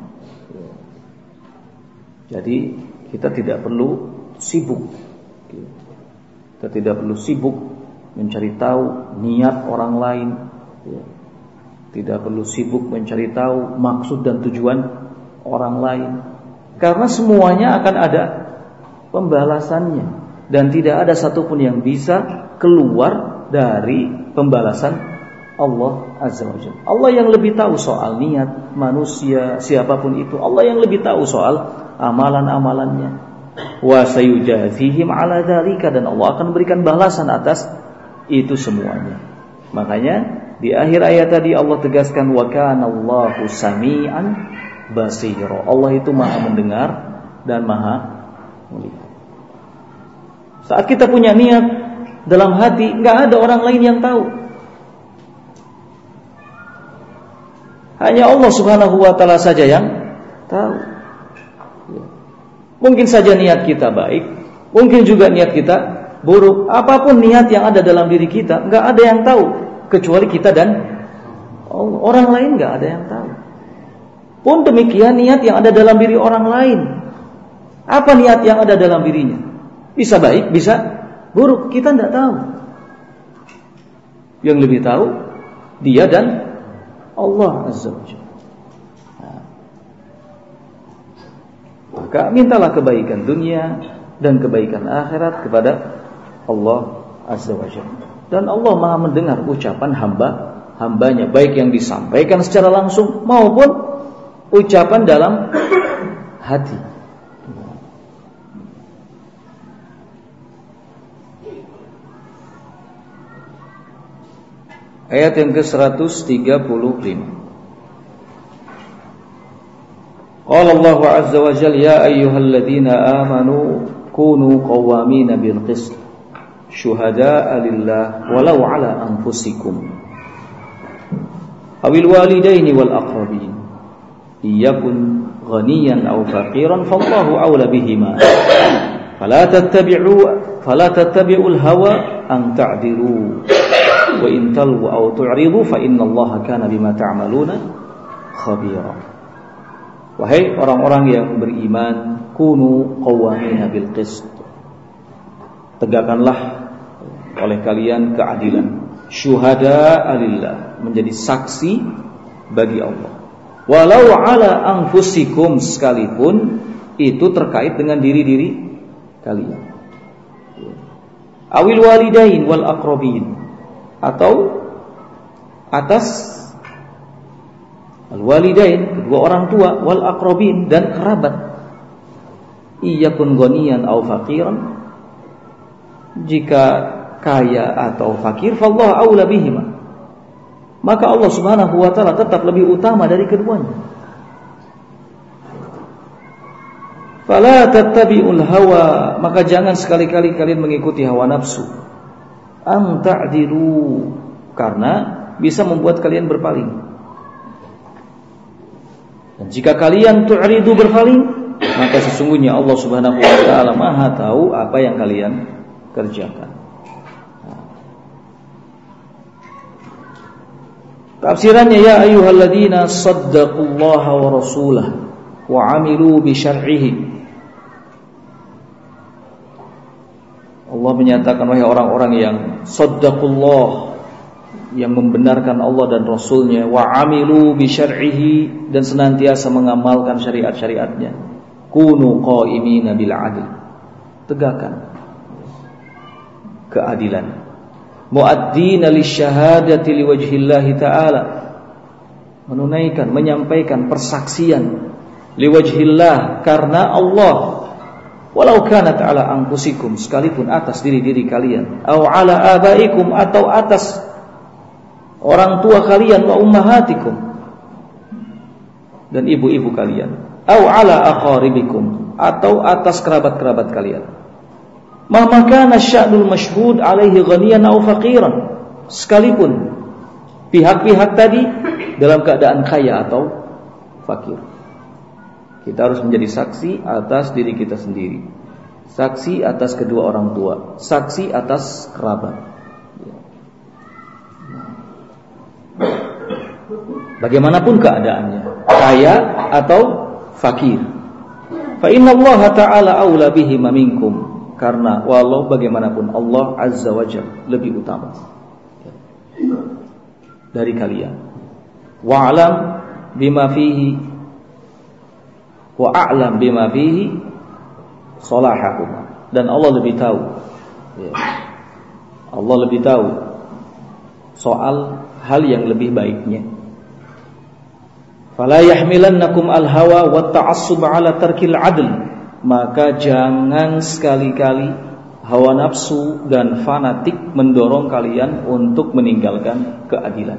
Jadi kita tidak perlu sibuk. Kita tidak perlu sibuk mencari tahu niat orang lain. Tidak perlu sibuk mencari tahu maksud dan tujuan orang lain, karena semuanya akan ada pembalasannya, dan tidak ada satupun yang bisa keluar dari pembalasan Allah Azza wa Jalla. Allah yang lebih tahu soal niat manusia, siapapun itu. Allah yang lebih tahu soal amalan-amalannya. Wa sayujazihim ala dzalika, dan Allah akan berikan balasan atas itu semuanya. Makanya di akhir ayat tadi Allah tegaskan wa kana Allahu sami'an basira. Allah itu Maha mendengar dan Maha melihat. Saat kita punya niat dalam hati, enggak ada orang lain yang tahu. Hanya Allah Subhanahu wa taala saja yang tahu. Mungkin saja niat kita baik, mungkin juga niat kita buruk. Apapun niat yang ada dalam diri kita, enggak ada yang tahu kecuali kita dan Allah. Orang lain enggak ada yang tahu. Pun demikian niat yang ada dalam diri orang lain. Apa niat yang ada dalam dirinya? Bisa baik, bisa buruk, kita enggak tahu. Yang lebih tahu dia dan Allah Azza wa Jalla. Maka mintalah kebaikan dunia dan kebaikan akhirat kepada Allah Azza wa Jalla. Dan Allah Maha mendengar ucapan hambanya, baik yang disampaikan secara langsung maupun ucapan dalam hati. Ayat yang ke-135. Qala Allah Azza wa Jalla ya ayyuhalladzina amanu kunu qawwamina bil qist syuhada'a lillah walau ala anfusikum awil walidaini wal aqrabin iyakun ghaniyan aw faqiran fallahu awla bihima fala tattabi'ul hawa an ta'dilu wa in talwu aw tu'ridu fa innallaha kana bima ta'maluna khabira. Wahai orang-orang yang beriman, kunu qawwamina bil qist, tegakkanlah oleh kalian keadilan, syuhada'a lillah, menjadi saksi bagi Allah, walau ala anfusikum, sekalipun itu terkait dengan diri-diri kalian, awil walidain wal aqrabin, atau atas al-walidain, kedua orang tua, wal aqrabin, dan kerabat. Iyakun ghaniyan aw faqiran, jika kaya atau fakir, fallahu aula bihima, maka Allah Subhanahu wa taala tetap lebih utama dari keduanya. Fala tattabi'ul hawa, maka jangan sekali-kali kalian mengikuti hawa nafsu. An ta'dilu, karena bisa membuat kalian berpaling. Dan jika kalian tu'ridu, berpaling, maka sesungguhnya Allah Subhanahu wa taala Maha tahu apa yang kalian kerjakan. Tafsirannya ya ayyuhalladzina saddaqullaha wa rasulahu wa 'amilu bi syar'ihi. Allah menyatakan wahai orang-orang yang saddaqullah, yang membenarkan Allah dan Rasulnya, wa amilu bi syar'ihi, dan senantiasa mengamalkan syariat-syariatnya, kunu qa'imina bil adl, tegakkan keadilan, muaddina lisyahadati liwajhillahi ta'ala, menunaikan, menyampaikan persaksian liwajhillah, karena Allah, walau kanat ala anfusikum, sekalipun atas diri-diri kalian, au ala abaikum, atau atas orang tua kalian, wa ummahatikum, dan ibu-ibu kalian, au ala aqaribikum, atau atas kerabat-kerabat kalian. Maka kana sya'nul masyhud alaihi ghaniyan au faqiran, sekalipun pihak-pihak tadi dalam keadaan kaya atau fakir. Kita harus menjadi saksi atas diri kita sendiri, saksi atas kedua orang tua, saksi atas kerabat. Bagaimanapun keadaannya, kaya atau fakir. Fa inna Allah ta'ala aula bihima minkum, karena walau bagaimanapun Allah Azza wa Jalla lebih utama dari kalian. Wa'lam bima fihi wa a'lam bima fihi salahahuma, dan Allah lebih tahu. Ya. Allah lebih tahu soal hal yang lebih baiknya. Fala yahmilannakum al-hawa wa ta'assub 'ala tarkil 'adl, maka jangan sekali-kali hawa nafsu dan fanatik mendorong kalian untuk meninggalkan keadilan.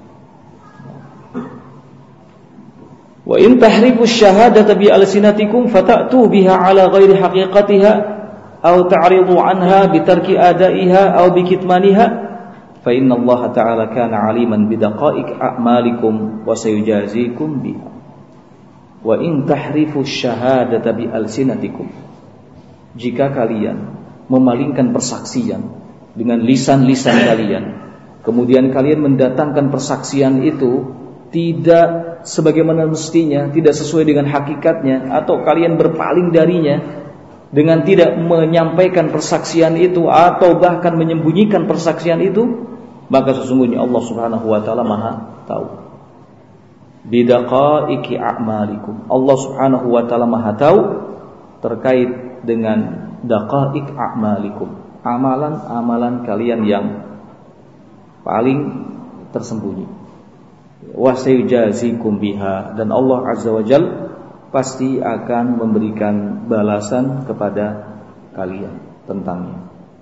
Wa in tahrifu syahadata bi alsinatikum fata'tu biha 'ala ghairi haqiqatiha aw ta'ridu 'anha bi tarki adaiha aw bi kitmaniha fa inna Allah ta'ala kana 'aliman bi daqa'iq a'malikum wa sayujazikum biha. Wa in tahrifu syahadata bi alsinatikum, jika kalian memalingkan persaksian dengan lisan-lisan kalian, kemudian kalian mendatangkan persaksian itu tidak sebagaimana mestinya, tidak sesuai dengan hakikatnya, atau kalian berpaling darinya dengan tidak menyampaikan persaksian itu atau bahkan menyembunyikan persaksian itu, maka sesungguhnya Allah Subhanahu wa taala Maha tahu. Bidaqa'iqi a'malikum, Allah Subhanahu wa taala Maha tahu terkait dengan daqa'iq a'malikum, amalan-amalan kalian yang paling tersembunyi. Wa sayujazikum biha, dan Allah Azza wa Jalla pasti akan memberikan balasan kepada kalian tentangnya.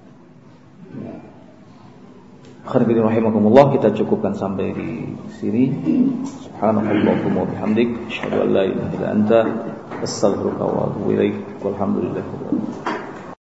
Akhirnya rahimakumullah, kita cukupkan sampai di sini. Subhanallahumma wa bihamdik, asyhadu an la ilaha illa anta, astaghfiruka wa atubu ilaik. Walhamdulillah.